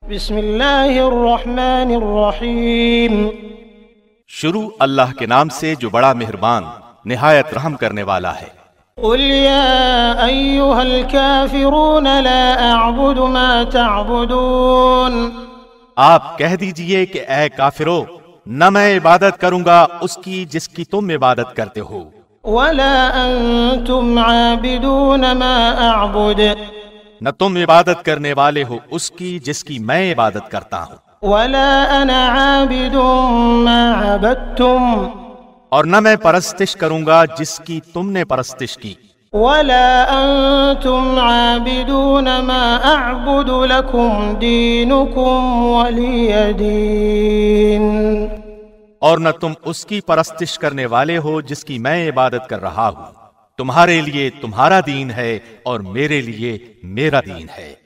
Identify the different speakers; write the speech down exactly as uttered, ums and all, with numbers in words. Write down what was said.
Speaker 1: بسم اللہ الرحمن الرحیم
Speaker 2: شروع اللہ کے نام سے جو بڑا مہربان نہایت رحم کرنے والا ہے۔
Speaker 1: قل یا ایہا الکافرون لا اعبد ما تعبدون،
Speaker 2: آپ کہہ دیجئے کہ اے کافرو، نہ میں عبادت کروں گا اس کی جس کی تم عبادت کرتے ہو،
Speaker 1: ولا انتم عابدون ما اعبد،
Speaker 2: نہ تم عبادت کرنے والے ہو اس کی جس کی میں عبادت کرتا ہوں،
Speaker 1: ولا انا عابد ما عبدتم،
Speaker 2: اور نہ میں پرستش کروں گا جس کی تم نے پرستش کی،
Speaker 1: ولا انتم عابدون ما اعبد لكم دینکم ولی دین،
Speaker 2: اور نہ تم اس کی پرستش کرنے والے ہو جس کی میں عبادت کر رہا ہوں، تمہارے لیے تمہارا دین ہے اور میرے لیے میرا دین ہے۔